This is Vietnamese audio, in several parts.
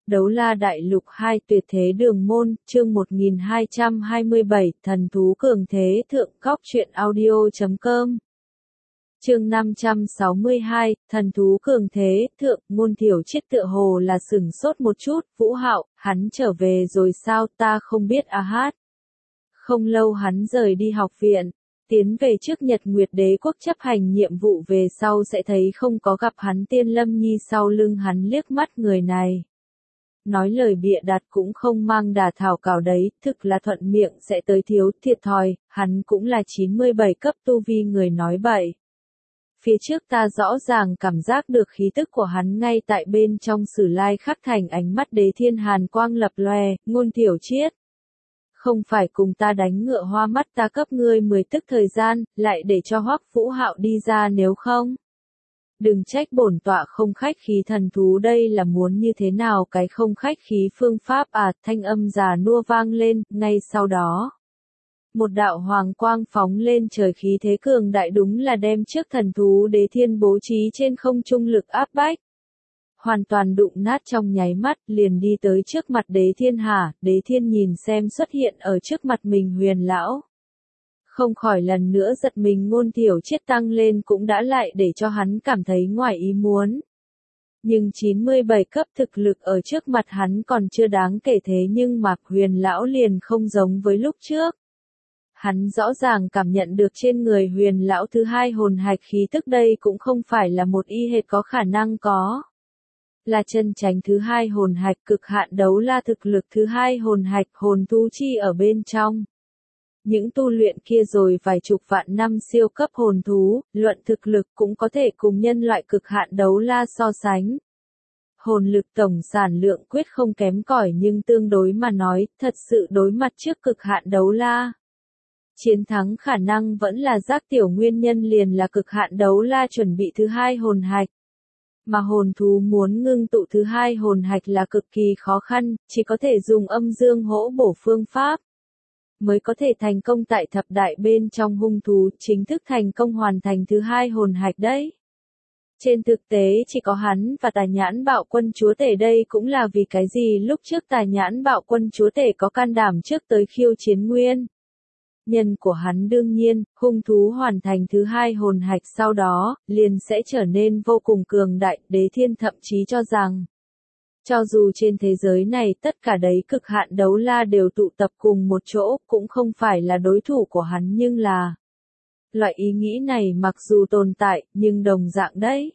Đấu La Đại Lục 2 Tuyệt Thế Đường Môn, chương 1227, Thần Thú Cường Thế Thượng. Góc truyện audio.com. Chương 562, Thần Thú Cường Thế Thượng. Ngôn Thiểu Triết tựa hồ là sửng sốt một chút. Vũ Hạo, hắn trở về rồi sao? Ta không biết a hát. Không lâu hắn rời đi học viện, tiến về trước Nhật Nguyệt Đế quốc chấp hành nhiệm vụ, về sau sẽ thấy không có gặp hắn. Tiên Lâm Nhi sau lưng hắn liếc mắt người này. Nói lời bịa đặt cũng không mang đà thảo cào đấy, thực là thuận miệng sẽ tới thiếu thiệt thòi, hắn cũng là 97 cấp tu vi người nói bậy. Phía trước ta rõ ràng cảm giác được khí tức của hắn ngay tại bên trong Sử Lai Khắc Thành, ánh mắt Đế Thiên hàn quang lập lòe. Ngôn Thiểu Triết, không phải cùng ta đánh ngựa hoa mắt, ta cấp ngươi 10 tức thời gian, lại để cho Hoắc Vũ Hạo đi ra, nếu không đừng trách bổn tọa không khách khí. Thần thú đây là muốn như thế nào cái không khách khí phương pháp à? Thanh âm già nua vang lên, ngay sau đó một đạo hoàng quang phóng lên trời, khí thế cường đại đúng là đem trước thần thú Đế Thiên bố trí trên không trung lực áp bách hoàn toàn đụng nát trong nháy mắt, liền đi tới trước mặt Đế Thiên. Đế Thiên nhìn xem xuất hiện ở trước mặt mình Huyền lão, không khỏi lần nữa giật mình. Ngôn Thiểu Triết tăng lên cũng đã lại để cho hắn cảm thấy ngoài ý muốn. Nhưng 97 cấp thực lực ở trước mặt hắn còn chưa đáng kể, thế nhưng mà Huyền lão liền không giống với lúc trước. Hắn rõ ràng cảm nhận được trên người Huyền lão thứ hai hồn hạch khí tức, đây cũng không phải là một y hệt có khả năng có. Là chân chánh thứ hai hồn hạch, cực hạn đấu la thực lực thứ hai hồn hạch, hồn thú chi ở bên trong. Những tu luyện kia rồi vài chục vạn năm siêu cấp hồn thú, luận thực lực cũng có thể cùng nhân loại cực hạn đấu la so sánh. Hồn lực tổng sản lượng quyết không kém cỏi, nhưng tương đối mà nói, thật sự đối mặt trước cực hạn đấu la, chiến thắng khả năng vẫn là Giác Tiểu, nguyên nhân liền là cực hạn đấu la chuẩn bị thứ hai hồn hạch. Mà hồn thú muốn ngưng tụ thứ hai hồn hạch là cực kỳ khó khăn, chỉ có thể dùng âm dương hỗ bổ phương pháp mới có thể thành công. Tại thập đại bên trong hung thú chính thức thành công hoàn thành thứ hai hồn hạch đấy. Trên thực tế chỉ có hắn và Tà Nhãn Bạo Quân Chúa Tể, đây cũng là vì cái gì lúc trước Tà Nhãn Bạo Quân Chúa Tể có can đảm trước tới khiêu chiến nguyên nhân của hắn. Đương nhiên, hung thú hoàn thành thứ hai hồn hạch sau đó, liền sẽ trở nên vô cùng cường đại. Đế Thiên thậm chí cho rằng, cho dù trên thế giới này tất cả đấy cực hạn đấu la đều tụ tập cùng một chỗ, cũng không phải là đối thủ của hắn. Nhưng là, loại ý nghĩ này mặc dù tồn tại, nhưng đồng dạng đấy.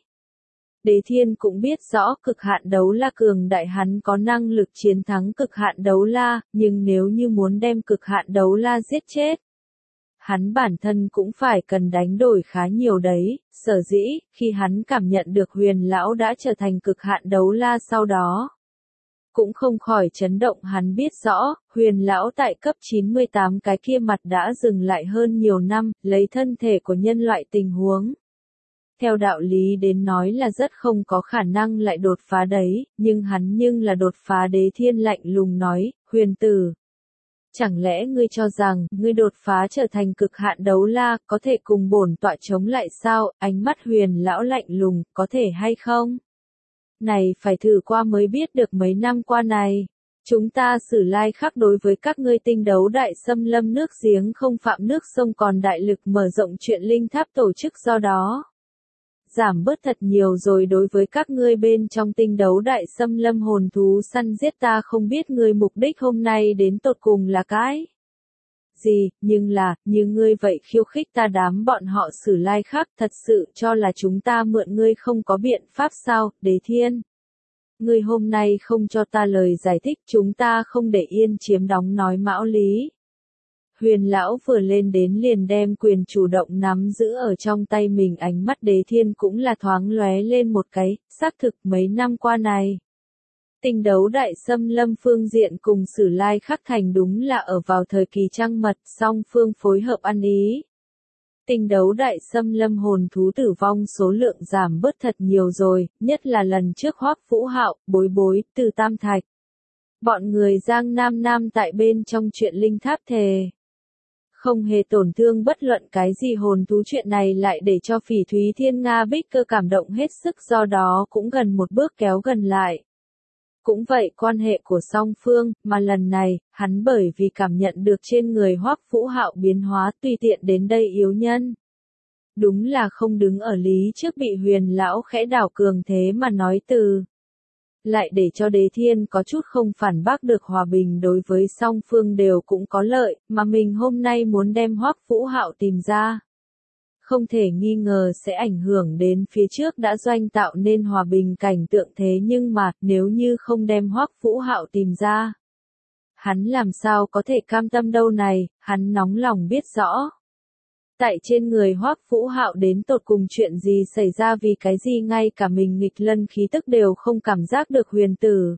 Đế Thiên cũng biết rõ cực hạn đấu la cường đại, hắn có năng lực chiến thắng cực hạn đấu la, nhưng nếu như muốn đem cực hạn đấu la giết chết, hắn bản thân cũng phải cần đánh đổi khá nhiều đấy. Sở dĩ, khi hắn cảm nhận được Huyền lão đã trở thành cực hạn đấu la sau đó, cũng không khỏi chấn động. Hắn biết rõ, Huyền lão tại cấp 98 cái kia mặt đã dừng lại hơn nhiều năm, lấy thân thể của nhân loại tình huống, theo đạo lý đến nói là rất không có khả năng lại đột phá đấy, nhưng hắn nhưng là đột phá. Đế Thiên lạnh lùng nói, Huyền tử, chẳng lẽ ngươi cho rằng, ngươi đột phá trở thành cực hạn đấu la, có thể cùng bổn tọa chống lại sao? Ánh mắt Huyền lão lạnh lùng, có thể hay không? Này phải thử qua mới biết được. Mấy năm qua này, chúng ta Sử Lai Khắc đối với các ngươi Tinh Đấu Đại xâm lâm nước giếng không phạm nước sông, còn đại lực mở rộng chuyện linh tháp tổ chức, do đó giảm bớt thật nhiều rồi. Đối với các ngươi bên trong Tinh Đấu Đại xâm lâm hồn thú săn giết, ta không biết ngươi mục đích hôm nay đến tột cùng là cái gì, nhưng là, như ngươi vậy khiêu khích ta đám bọn họ Sử Lai Khắc, thật sự cho là chúng ta mượn ngươi không có biện pháp sao? Đế Thiên, ngươi hôm nay không cho ta lời giải thích, chúng ta không để yên chiếm đóng nói mão lý. Huyền lão vừa lên đến liền đem quyền chủ động nắm giữ ở trong tay mình, ánh mắt Đế Thiên cũng là thoáng lóe lên một cái. Xác thực mấy năm qua này, Tinh Đấu Đại xâm lâm phương diện cùng Sử Lai Khắc Thành đúng là ở vào thời kỳ trăng mật, song phương phối hợp ăn ý. Tinh Đấu Đại xâm lâm hồn thú tử vong số lượng giảm bớt thật nhiều rồi, nhất là lần trước Hoắc Vũ Hạo, Bối Bối, từ Tam Thạch, bọn người Giang Nam Nam tại bên trong chuyện linh tháp thề không hề tổn thương bất luận cái gì hồn thú. Chuyện này lại để cho Phỉ Thúy Thiên Nga Bích Cơ cảm động hết sức, do đó cũng gần một bước kéo gần lại Cũng vậy quan hệ của song phương, mà lần này, hắn bởi vì cảm nhận được trên người Hoắc Vũ Hạo biến hóa tùy tiện đến đây yếu nhân. Đúng là không đứng ở lý trước bị Huyền lão khẽ đảo cường thế mà nói từ. Lại để cho Đế Thiên có chút không phản bác được, hòa bình đối với song phương đều cũng có lợi, mà mình hôm nay muốn đem Hoắc Vũ Hạo tìm ra. Không thể nghi ngờ sẽ ảnh hưởng đến phía trước đã doanh tạo nên hòa bình cảnh tượng, thế nhưng mà, nếu như không đem Hoắc Vũ Hạo tìm ra, hắn làm sao có thể cam tâm đâu này, hắn nóng lòng biết rõ. Tại trên người Hoắc Vũ Hạo đến tột cùng chuyện gì xảy ra, vì cái gì ngay cả mình nghịch lân khí tức đều không cảm giác được. Huyền tử,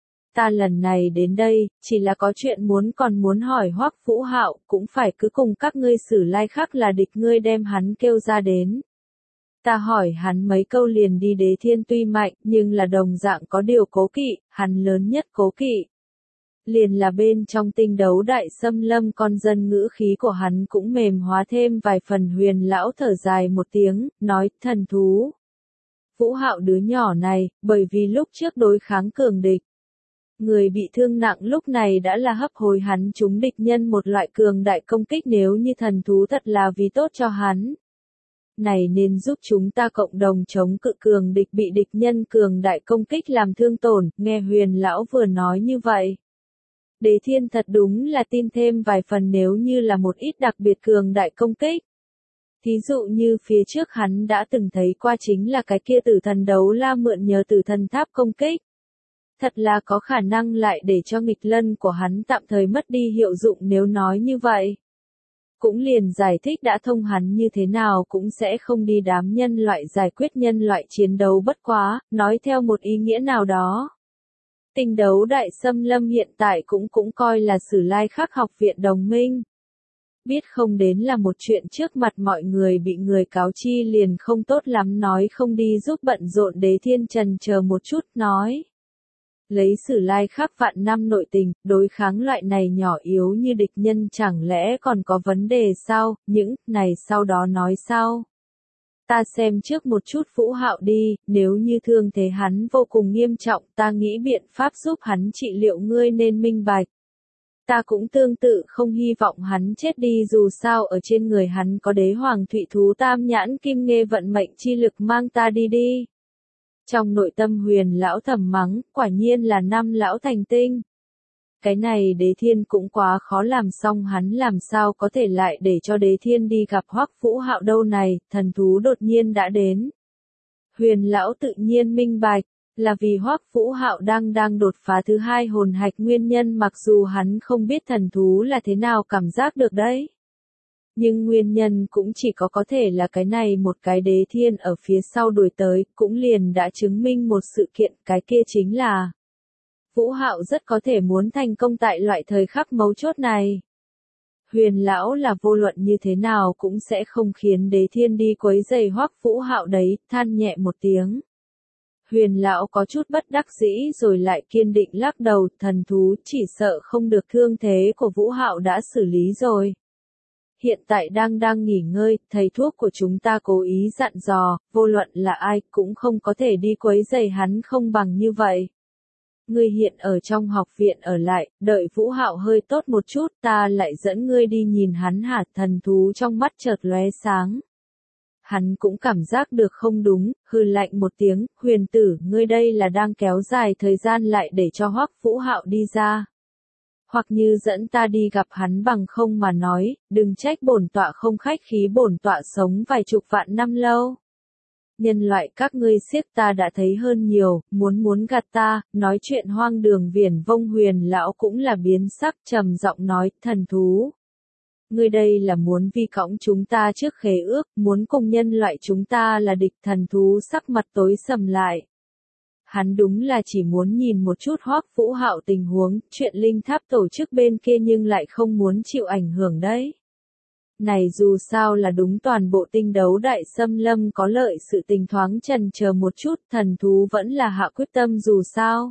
ta lần này đến đây, chỉ là có chuyện còn muốn hỏi Hoắc Vũ Hạo, cũng phải cứ cùng các ngươi Sử Lai Khắc là địch, ngươi đem hắn kêu ra đến. Ta hỏi hắn mấy câu liền đi. Đế Thiên tuy mạnh, nhưng là đồng dạng có điều cố kỵ, hắn lớn nhất cố kỵ liền là bên trong tinh đấu đại xâm lâm. Con dân ngữ khí của hắn cũng mềm hóa thêm vài phần. Huyền lão thở dài một tiếng, nói, thần thú. Vũ Hạo đứa nhỏ này, bởi vì lúc trước đối kháng cường địch, người bị thương nặng, lúc này đã là hấp hối hắn trúng địch nhân một loại cường đại công kích, nếu như thần thú thật là vì tốt cho hắn. Này nên giúp chúng ta cộng đồng chống cự cường địch, bị địch nhân cường đại công kích làm thương tổn. Nghe Huyền lão vừa nói như vậy, Đế Thiên thật đúng là tin thêm vài phần, nếu như là một ít đặc biệt cường đại công kích. Thí dụ như phía trước hắn đã từng thấy qua chính là cái kia Tử Thần Đấu La mượn nhờ Tử Thần Tháp công kích. Thật là có khả năng lại để cho nghịch lân của hắn tạm thời mất đi hiệu dụng. Nếu nói như vậy, cũng liền giải thích đã thông, hắn như thế nào cũng sẽ không đi đám nhân loại giải quyết nhân loại chiến đấu. Bất quá, nói theo một ý nghĩa nào đó, tinh đấu đại xâm lâm hiện tại cũng coi là Sử Lai Khắc học viện đồng minh. Biết không đến là một chuyện trước mặt mọi người bị người cáo chi liền không tốt lắm, nói không đi giúp bận rộn. Đế Thiên chần chờ một chút, nói. Lấy Sử Lai Khắc vạn năm nội tình, đối kháng loại này nhỏ yếu như địch nhân chẳng lẽ còn có vấn đề sao, những này sau đó nói sau. Ta xem trước một chút Vũ Hạo đi, nếu như thương thế hắn vô cùng nghiêm trọng, ta nghĩ biện pháp giúp hắn trị liệu, ngươi nên minh bạch. Ta cũng tương tự không hy vọng hắn chết đi, dù sao ở trên người hắn có Đế Hoàng Thụy Thú Tam Nhãn Kim Nghê vận mệnh chi lực, mang ta đi đi. Trong nội tâm Huyền lão thầm mắng, quả nhiên là năm lão thành tinh. Cái này Đế Thiên cũng quá khó làm, xong hắn làm sao có thể lại để cho Đế Thiên đi gặp Hoắc Vũ Hạo đâu này, thần thú đột nhiên đã đến. Huyền lão tự nhiên minh bạch, là vì Hoắc Vũ Hạo đang đột phá thứ 2 hồn hạch nguyên nhân, mặc dù hắn không biết thần thú là thế nào cảm giác được đấy. Nhưng nguyên nhân cũng chỉ có thể là cái này một cái. Đế Thiên ở phía sau đuổi tới, cũng liền đã chứng minh một sự kiện, cái kia chính là Vũ Hạo rất có thể muốn thành công tại loại thời khắc mấu chốt này. Huyền lão là vô luận như thế nào cũng sẽ không khiến Đế Thiên đi quấy rầy Hoắc Vũ Hạo đấy, than nhẹ một tiếng. Huyền lão có chút bất đắc dĩ rồi lại kiên định lắc đầu, thần thú chỉ sợ không được, thương thế của Vũ Hạo đã xử lý rồi. Hiện tại đang nghỉ ngơi, thầy thuốc của chúng ta cố ý dặn dò, vô luận là ai cũng không có thể đi quấy rầy hắn, không bằng như vậy. Ngươi hiện ở trong học viện ở lại, đợi Vũ Hạo hơi tốt một chút, ta lại dẫn ngươi đi nhìn hắn hả? Thần thú trong mắt chợt lóe sáng. Hắn cũng cảm giác được không đúng, hừ lạnh một tiếng, Huyền tử, ngươi đây là đang kéo dài thời gian lại để cho Hoắc Vũ Hạo đi ra. Hoặc như dẫn ta đi gặp hắn, bằng không mà nói, đừng trách bổn tọa không khách khí, bổn tọa sống vài chục vạn năm lâu. Nhân loại các ngươi siếc ta đã thấy hơn nhiều, muốn gạt ta, nói chuyện hoang đường viển vông. Huyền lão cũng là biến sắc, trầm giọng nói, thần thú. Ngươi đây là muốn vi cõng chúng ta trước khế ước, muốn cùng nhân loại chúng ta là địch. Thần thú sắc mặt tối sầm lại. Hắn đúng là chỉ muốn nhìn một chút Hoắc Vũ Hạo tình huống, chuyện linh tháp tổ chức bên kia, nhưng lại không muốn chịu ảnh hưởng đấy. Này dù sao là đúng toàn bộ tinh đấu đại xâm lâm có lợi, sự tình thoáng chần chờ một chút, thần thú vẫn là hạ quyết tâm, dù sao.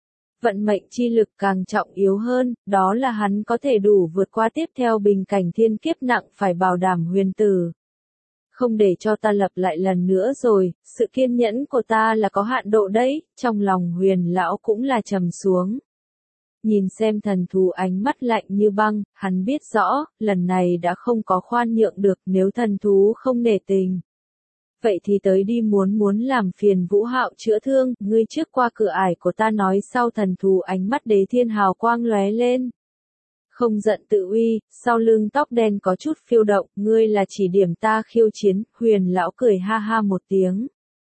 Vận mệnh chi lực càng trọng yếu hơn, đó là hắn có thể đủ vượt qua tiếp theo bình cảnh thiên kiếp nặng, phải bảo đảm Huyền tử Không để cho ta lặp lại lần nữa rồi, sự kiên nhẫn của ta là có hạn độ đấy, trong lòng Huyền lão cũng là trầm xuống. Nhìn xem thần thú ánh mắt lạnh như băng, hắn biết rõ, lần này đã không có khoan nhượng được nếu thần thú không nể tình. Vậy thì tới đi, muốn làm phiền Vũ Hạo chữa thương, ngươi trước qua cửa ải của ta nói sau. Thần thú ánh mắt Đế Thiên hào quang lóe lên. Không giận tự uy, sau lưng tóc đen có chút phiêu động, ngươi là chỉ điểm ta khiêu chiến. Huyền lão cười ha ha một tiếng.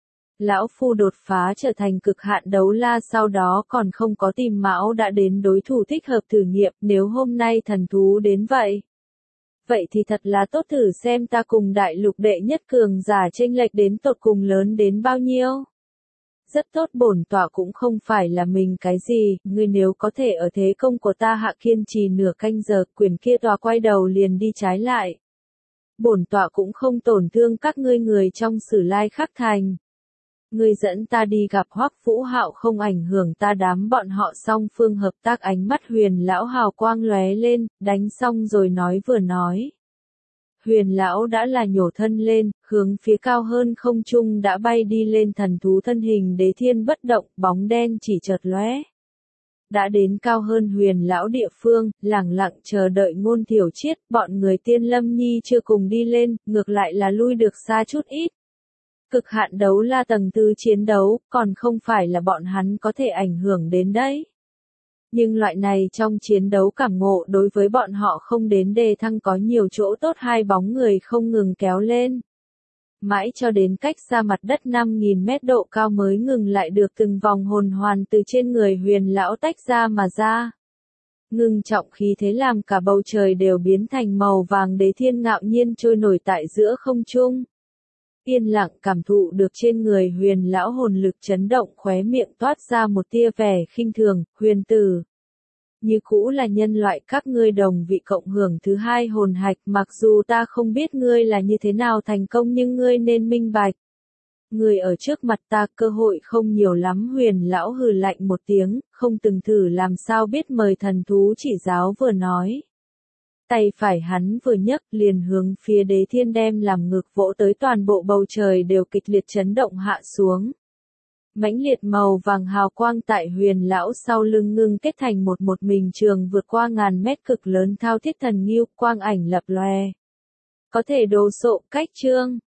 Lão phu đột phá trở thành cực hạn đấu la, sau đó còn không có tìm mão đã đến đối thủ thích hợp thử nghiệm, nếu hôm nay thần thú đến vậy. Vậy thì thật là tốt, thử xem ta cùng đại lục đệ nhất cường giả chênh lệch đến tột cùng lớn đến bao nhiêu. Rất tốt, bổn tọa cũng không phải là mình cái gì, ngươi nếu có thể ở thế công của ta hạ kiên trì nửa canh giờ, quyền kia tòa quay đầu liền đi trái lại. Bổn tọa cũng không tổn thương các ngươi người trong Sử Lai Khắc Thành. Ngươi dẫn ta đi gặp Hoắc Vũ Hạo không ảnh hưởng ta đám bọn họ, song phương hợp tác. Ánh mắt Huyền lão hào quang lóe lên, đánh xong rồi nói vừa nói. Huyền lão đã là nhổ thân lên, hướng phía cao hơn không trung đã bay đi lên. Thần thú thân hình Đế Thiên bất động, bóng đen chỉ chợt lóe. Đã đến cao hơn Huyền lão địa phương, lẳng lặng chờ đợi Ngôn Thiểu Triết. Bọn người Tiên Lâm Nhi chưa cùng đi lên, ngược lại là lui được xa chút ít. Cực hạn đấu la tầng 4 chiến đấu, còn không phải là bọn hắn có thể ảnh hưởng đến đấy. Nhưng loại này trong chiến đấu cảm ngộ đối với bọn họ không đến đề thăng có nhiều chỗ tốt. Hai bóng người không ngừng kéo lên. Mãi cho đến cách xa mặt đất 5.000 mét độ cao mới ngừng lại được. Từng vòng hồn hoàn từ trên người Huyền lão tách ra mà ra. Ngưng trọng khí thế làm cả bầu trời đều biến thành màu vàng. Đế Thiên ngạo nhiên trôi nổi tại giữa không trung. Yên lặng cảm thụ được trên người Huyền lão hồn lực chấn động, khóe miệng toát ra một tia vẻ khinh thường. Huyền tử, như cũ là nhân loại, các ngươi đồng vị cộng hưởng thứ hai hồn hạch, mặc dù ta không biết ngươi là như thế nào thành công nhưng ngươi nên minh bạch. Ngươi ở trước mặt ta cơ hội không nhiều lắm. Huyền lão hừ lạnh một tiếng, không từng thử làm sao biết mời thần thú chỉ giáo vừa nói. Tay phải hắn vừa nhấc liền hướng phía Đế Thiên đem làm ngực vỗ tới, toàn bộ bầu trời đều kịch liệt chấn động hạ xuống. Mãnh liệt màu vàng hào quang tại Huyền lão sau lưng ngưng kết thành một mình trường vượt qua ngàn mét cực lớn thao thiết thần ngưu, quang ảnh lập lòe. Có thể đồ sộ cách chương.